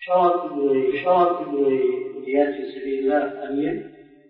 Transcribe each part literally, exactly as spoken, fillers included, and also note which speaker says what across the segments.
Speaker 1: شرط شرط الجهاد في سبيل الله أمين؟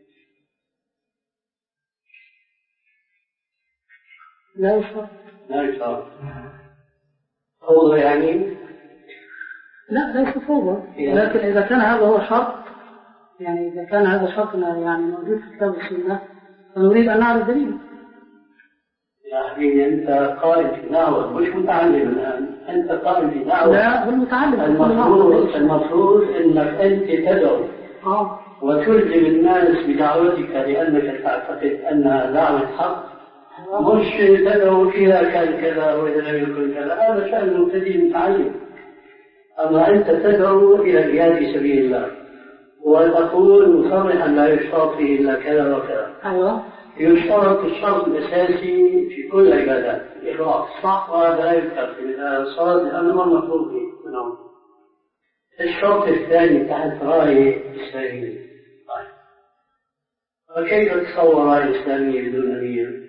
Speaker 2: لا يشرط.
Speaker 1: لا يشرط. فوضى يعني؟
Speaker 2: لا ليس فوضى، لكن إذا كان هذا هو شرط، يعني إذا كان هذا شرط يعني موجود في كتاب السنة فنريد أن نعرف دليل.
Speaker 1: يا حبيبي أنت قائد في دعوة مش متعلم الآن، أنت قائد في دعوة.
Speaker 2: لا هو المتعلم.
Speaker 1: المفروض المفروض أنك أنت تدعو
Speaker 2: آه.
Speaker 1: وتلزم الناس بدعوتك لأنك تعتقد أنها دعوة حق، مش تدعو فيها كان كذا وإذا لم يكن كذا، هذا شأن المبتدئ المتعلم. أما أنت تدعو إلى الجهاد في سبيل الله وتقول مصرحا لا يشترط فيه إلا كذا وكذا.
Speaker 2: أيوة.
Speaker 1: يشترط الشرط الأساسي في كل العبادات الإخلاص، صح، وهذا لا يذكر في الصلاة لأنه المطلوب فيه. نعم. الشرط الثاني تحت راية إسلامية. طيب. وكيف تصور راية إسلامية بدون أمير؟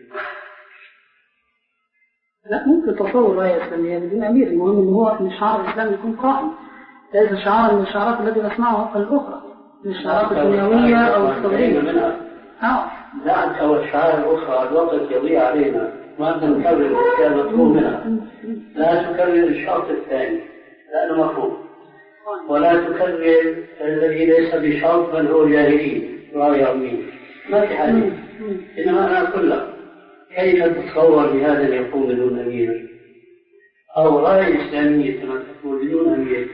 Speaker 2: لا ممكن تصور راية إسلامية بدون أمير، المهم إن هو من شعار الإسلام يكون قائم، ليس شعارا من الشعارات التي نسمعها الأخرى من الشعارات الدنيوية أو الثورية.
Speaker 1: آه. دعك أو الشعار الأخرى الوقت يضيع علينا ما نكرر الأشياء المطلوب منها. لا تكرر الشرط الثاني لأنه مفهوم، ولا تكرر الذي ليس بشرط بل هو جاهلين رأي أمين، ما في حديث. إنما أنا أقول لك كيف تتصور بهذا يقوم بدون أمير أو راية إسلامية كما تقول بدون أمير؟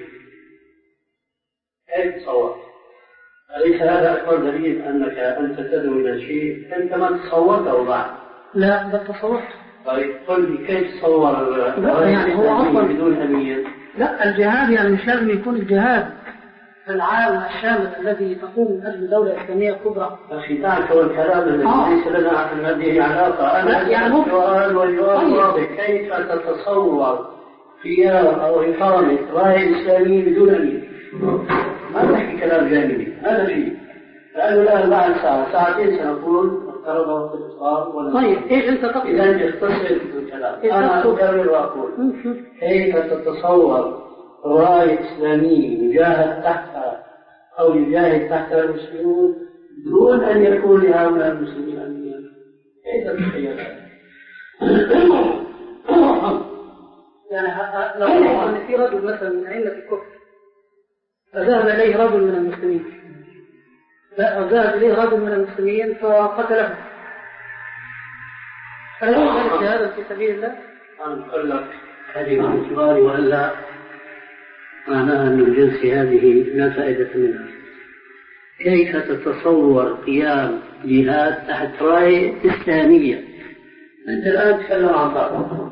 Speaker 1: كيف تتصور؟ أليس هذا أكبر دليل أنك أنت تدعو إلى شيء أنت ما تصورته بعد؟
Speaker 2: لا بل تصورت.
Speaker 1: طيب قل لي كيف تصور
Speaker 2: يعني هو أصلا
Speaker 1: بدون أمير؟
Speaker 2: لا الجهاد يعني مش لازم يكون الجهاد العام الشامل الذي تقوم من أجل دولة إسلامية كبرى.
Speaker 1: أخي دعك والكلام الذي ليس لنا في هذه علاقة. أنا
Speaker 2: يعني
Speaker 1: السؤال والجواب واضح. كيف تتصور قيام أو إقامة راية إسلامية بدون أمير؟ ما نحكي كلام جانبي، هذا شيء. لأنه الآن بعد ساعة ساعتين سنقول افترض وقت الإفطار.
Speaker 2: طيب إيش أنت تقصد؟
Speaker 1: إذا تختصر الكلام أنا أكرر وأقول كيف تتصور راية إسلامية يجاهد تحتها أو يجاهد تحتها المسلمون دون أن يكون لهؤلاء المسلمين أمير؟ كيف تتخيل هذا؟
Speaker 2: يعني لو أن في رجل مثلا من أئمة الكفر فذهب إليه رجل من المسلمين، لا ذهب إليه رجل من المسلمين فقتله، هل يكون هذا في سبيل الله؟
Speaker 1: أنا أقول لك هذه من سؤالي وإلا معناها أن الجنس هذه لا فائدة منها. كيف تتصور قيام جهاد تحت راية إسلامية؟ أنت الآن تتكلم عن طاقة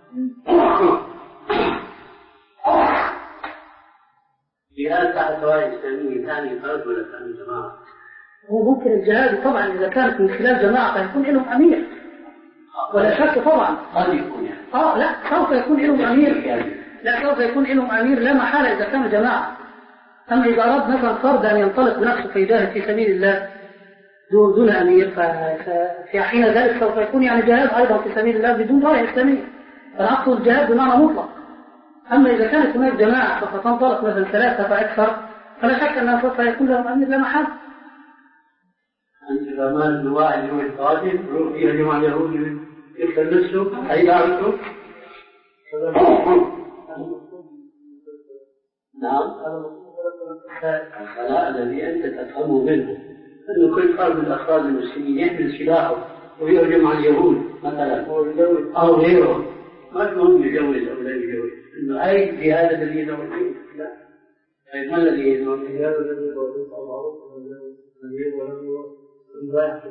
Speaker 1: جهاد تحت راية إسلامية ثاني فرد ولا ثاني جماعة؟
Speaker 2: هو ممكن الجهاد طبعا إذا كانت من خلال جماعة فيكون لهم أمير ولا شك طبعا.
Speaker 1: قد يكون يعني.
Speaker 2: آه لا سوف يكون لهم أمير، لا سوف يكون لهم أمير لا محالة إذا كان جماعة. أما إذا أراد مثلا فرد أن ينطلق بنفسه فيجاهد في سبيل الله دون, دون أمير ففي حين ذلك سوف يكون يعني جهاد أيضا في سبيل الله بدون راية إسلامية. فأنا أقصد الجهاد بمعنى مطلق. أما إذا كانت هناك جماعة سوف تنطلق مثلا ثلاثة فأكثر فلا شك أنها سوف يكون لهم أمير لا محالة.
Speaker 1: أنت إذا ما الواحد يروح القادم يروح فيها جماعة اليهود يكتب نفسه أي دعوته؟ نعم. الخلاء الذي أنت تفهمه منه أنه كل فرد من أفراد المسلمين يحمل سلاحه ويهجم على اليهود مثلا أو غيره، ما تهم يجوز أو لا يجوز، إنه أي جهاد الذي يدعو فيه. لا. طيب ما الذي يدعو فيه؟ الجهاد الذي يدعو فيه الله الأمير ورجل واحد.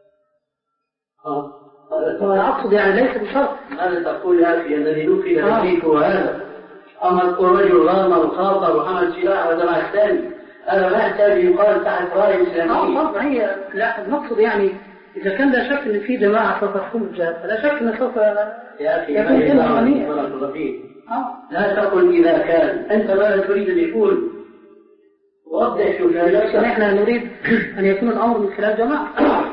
Speaker 1: آه.
Speaker 2: أنا أقصد يعني ليس بشرط.
Speaker 1: ماذا تقول يا أخي الذي نقل إليك وهذا؟ أما الرجل غامر وخاطر وحمل سلاح هذا مع الثاني، هذا ما يحتاج يقال تحت راية إسلامية.
Speaker 2: آه طبعا هي لا نقصد يعني إذا كان لا شك إن في جماعة سوف تقوم بالجهاد فلا شك إن سوف
Speaker 1: يا أخي يكون لهم أمير. لا تقل إذا كان أنت ماذا تريد أن يكون؟ وضح شو كان.
Speaker 2: نحن نريد أن يكون الأمر من خلال جماعة.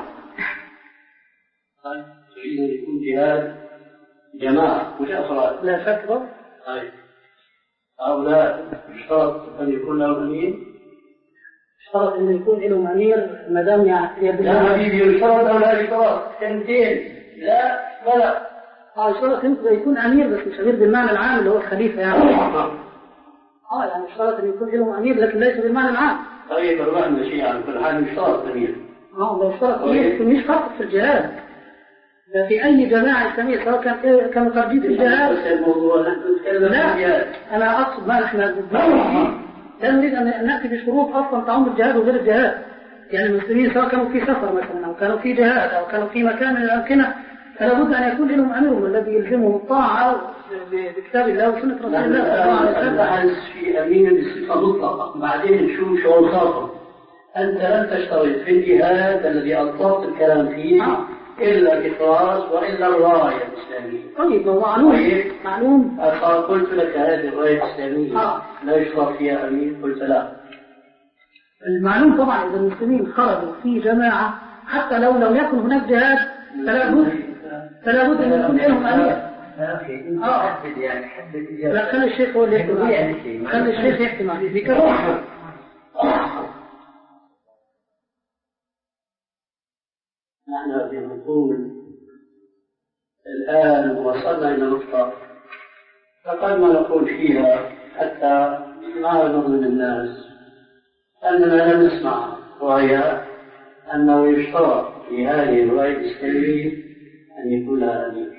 Speaker 1: طيب تريد أن يكون جهاد جماعة مش أفراد؟
Speaker 2: لا شك.
Speaker 1: طيب هؤلاء يشترط أن يكون لهم أمير؟
Speaker 2: يشترط أن يكون لهم أمير ما دام يعني
Speaker 1: لا حبيبي يشترط أو لا يشترط؟ كلمتين لا ولا
Speaker 2: اه يشترط يكون أمير بس مش أمير بالمعنى العام اللي هو الخليفة يعني اه يعني يشترط أن يكون لهم أمير لكن ليس بالمعنى العام.
Speaker 1: طيب الرحمة شيء عن كل حال يشترط أمير.
Speaker 2: اه ده يشترط أمير مش فقط في الجهاد، ده في أي جماعة إسلامية سواء كان كانوا خارجين في الجهاد.
Speaker 1: بس الموضوع نحن نتكلم عن الجهاد.
Speaker 2: أنا أقصد ما نحن لا نريد أن نأتي بشروط أصلا تعم الجهاد وغير الجهاد. يعني المسلمين سواء كانوا في سفر مثلا أو كانوا في جهاد أو كانوا في مكان من الأمكنة فلا بد أن يكون لهم أميرهم الذي يلزمهم الطاعة بكتاب الله وسنة رسول الله صلى الله عليه وسلم.
Speaker 1: نحن في أمير بصفة مطلقة بعدين نشوف شغل خاصة. أنت لم تشترط في الجهاد الذي أطلقت الكلام فيه آه. إلا الإخلاص وإلا الراية الإسلامية.
Speaker 2: طيب هو معلوم
Speaker 1: طيب.
Speaker 2: معلوم
Speaker 1: قلت لك هذه الراية الإسلامية آه. لا يشترط فيها أمير قلت لا.
Speaker 2: المعلوم طبعا إذا المسلمين خرجوا في جماعة حتى لو لم يكن هناك جهاد فلا بد فلا بد أن يكون لهم أمير.
Speaker 1: اه حدد يعني حدد الإجابة.
Speaker 2: لا خلي الشيخ هو اللي يحكي معي. خلي الشيخ يحكي معي بكرة.
Speaker 1: نحن في نقول الآن وصلنا إلى نقطة فقد ما نقول فيها حتى ما نظلم الناس أننا لم نسمع رواية أنه يشترط في هذه الرواية الإسلامية أن يكون لها أمير.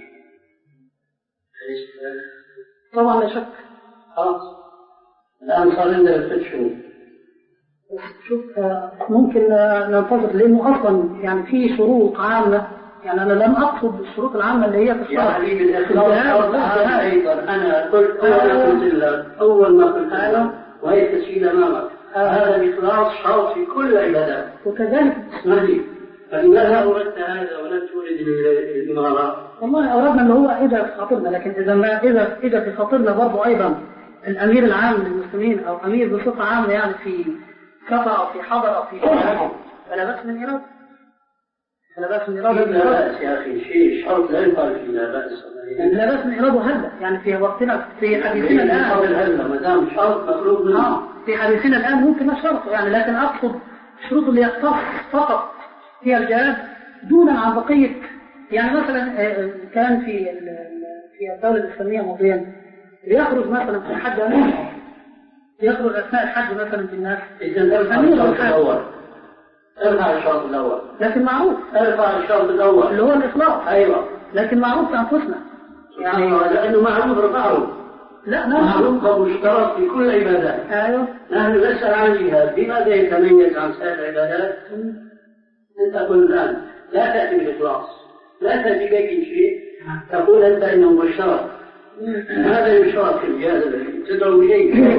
Speaker 2: طبعا لا شك.
Speaker 1: خلاص الآن صار عندنا ست شهور.
Speaker 2: شوف ممكن ننتظر لأنه أصلا يعني في شروط عامة يعني أنا لم أقصد الشروط العامة اللي هي في الشرع.
Speaker 1: يا حبيبي الإخلاص أيضا أنا قلت أنا قلت لك أول ما قلت لك وهي التسجيل أمامك هذا الإخلاص شرط في كل العبادات.
Speaker 2: وكذلك
Speaker 1: اسمح لي فلماذا أردت هذا ولم تريد الإمارة؟
Speaker 2: والله أردنا اللي هو إذا في خاطرنا لكن إذا ما إذا إذا في خاطرنا برضو أيضا الأمير العام للمسلمين أو أمير بصفة عامة يعني في كفر أو في حضر أو في شهر فلا بأس من إرادة. فلا بأس من إرادة.
Speaker 1: لا بأس يا أخي شيء شرط لا يقال فيه لا بأس.
Speaker 2: لا بأس من إرادة هلا يعني في وقتنا في حديثنا الآن.
Speaker 1: هلا ما دام شرط مخلوق منه.
Speaker 2: آه في حديثنا الآن ممكن نشرطه يعني لكن أقصد الشروط اللي يختص فقط في الجهاد دونا عن بقية يعني مثلا كان في في الدولة الإسلامية ماضيا يخرج مثلا في الحج أمير يخرج أثناء الحج مثلا في الناس.
Speaker 1: إذا ارفع الشرط الأول. ارفع الشرط الأول.
Speaker 2: لكن معروف.
Speaker 1: ارفع الشرط الأول.
Speaker 2: اللي هو الإخلاص.
Speaker 1: أيوة.
Speaker 2: لكن معروف في أنفسنا.
Speaker 1: يعني لأنه معروف رفعه.
Speaker 2: لا
Speaker 1: معروف ومشترك في كل العبادات.
Speaker 2: أيوة.
Speaker 1: نحن نسأل عن الجهاد بماذا يتميز عن سائر العبادات؟ أنت تقول الآن لا تأتي بالإخلاص لا تأتي بأي شيء تقول أنت إنه مشترك. هذا يشترك في الجهاد الذي تدعو إليه.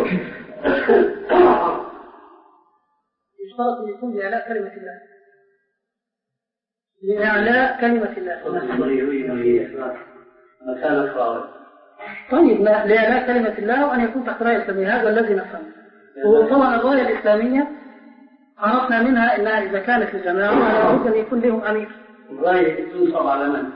Speaker 2: يشترط أن يكون لإعلاء كلمة الله. لإعلاء كلمة الله.
Speaker 1: مكان خالد.
Speaker 2: طيب لإعلاء كلمة الله وأن يكون تحت راية الإسلامية هذا الذي نفهمه. وطبعا الراية الإسلامية عرفنا منها أنها إذا كانت الجماعة لا بد أن يكون لهم أمير.
Speaker 1: الراية تنصب على من؟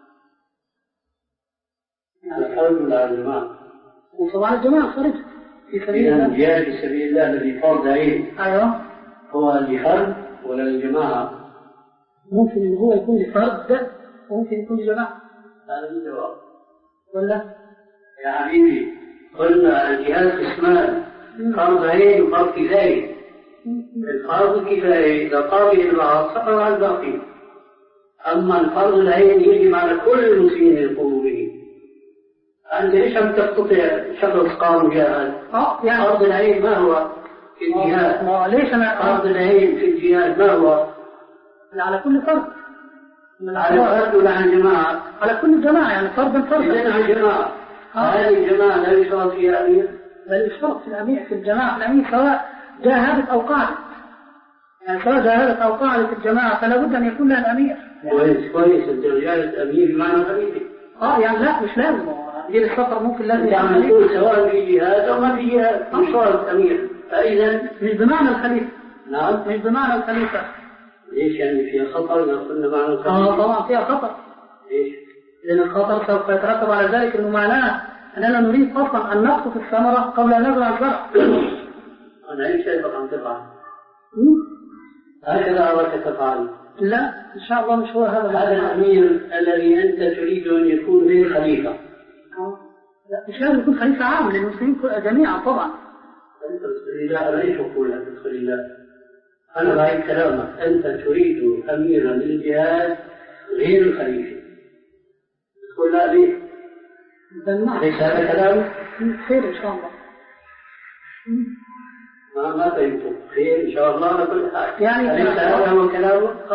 Speaker 1: على الحرب ولا على الجماعة؟
Speaker 2: تنصب على الجماعة خارج في سبيل الله.
Speaker 1: الجهاد في سبيل الله الذي فرض عين.
Speaker 2: أيوه.
Speaker 1: هو لفرد ولا للجماعة؟
Speaker 2: ممكن إن هو يكون لفرد وممكن يكون لجماعة.
Speaker 1: هذا الجواب.
Speaker 2: ولا؟
Speaker 1: يا حبيبي قلنا الجهاد قسمان فرض عين وفرض كفاية. الفرض الكفاية إذا قام به البعض سقط على الباقي. أما الفرض العين يجب على كل المسلمين يقوموا به. أنت ليش عم تستطيع شخص قام جاهد؟
Speaker 2: أه يعني
Speaker 1: فرض العين ما هو في الجهاد؟
Speaker 2: ما ليش أنا
Speaker 1: فرض العين في الجهاد ما هو؟
Speaker 2: على كل فرد.
Speaker 1: على فرد ولا على جماعة؟
Speaker 2: على كل جماعة يعني فردا فردا.
Speaker 1: إذن على جماعة. هذه الجماعة لا يشترط فيها أمير؟
Speaker 2: بل يشترط في الأمير في الجماعة الأمير سواء جاهدت أو قعدت. يعني سواء جاهدت أو قعدت الجماعة فلا بد أن يكون لها الأمير.
Speaker 1: كويس كويس أنت رجال أمير بمعنى خليفة.
Speaker 2: آه يعني لا مش لازم أمير السفر ممكن لازم
Speaker 1: يعني نقول سواء في جهاد أو ما في جهاد مش شرط أمير. فإذا
Speaker 2: مش بمعنى الخليفة.
Speaker 1: نعم
Speaker 2: مش بمعنى الخليفة.
Speaker 1: ليش يعني فيها خطر لو قلنا معنى الخليفة؟
Speaker 2: آه طبعا فيها خطر.
Speaker 1: ليش؟
Speaker 2: لأن الخطر سوف يترتب على ذلك إنه معناه أننا نريد أصلا أن نقطف الثمرة قبل أن نزرع الزرع.
Speaker 1: أنا أي شيء بقى تفعل هكذا أردت تفعل؟
Speaker 2: لا إن شاء الله مش هو هذا.
Speaker 1: هذا الأمير الذي أنت تريد أن يكون به خليفة.
Speaker 2: لا مش لازم يكون خليفة عام للمسلمين جميعا طبعا.
Speaker 1: أنت تدخلي لا أنا ليش أقول أن تدخلي لا؟ أنا رأيت كلامك أنت تريد أميرا للجهاد غير الخليفة. تقول لا ليه؟ ليس هذا كلامك؟
Speaker 2: خير إن شاء الله.
Speaker 1: ما ما فهمت خير إن شاء الله على كل حال.
Speaker 2: يعني
Speaker 1: أليس هذا هو كلامك؟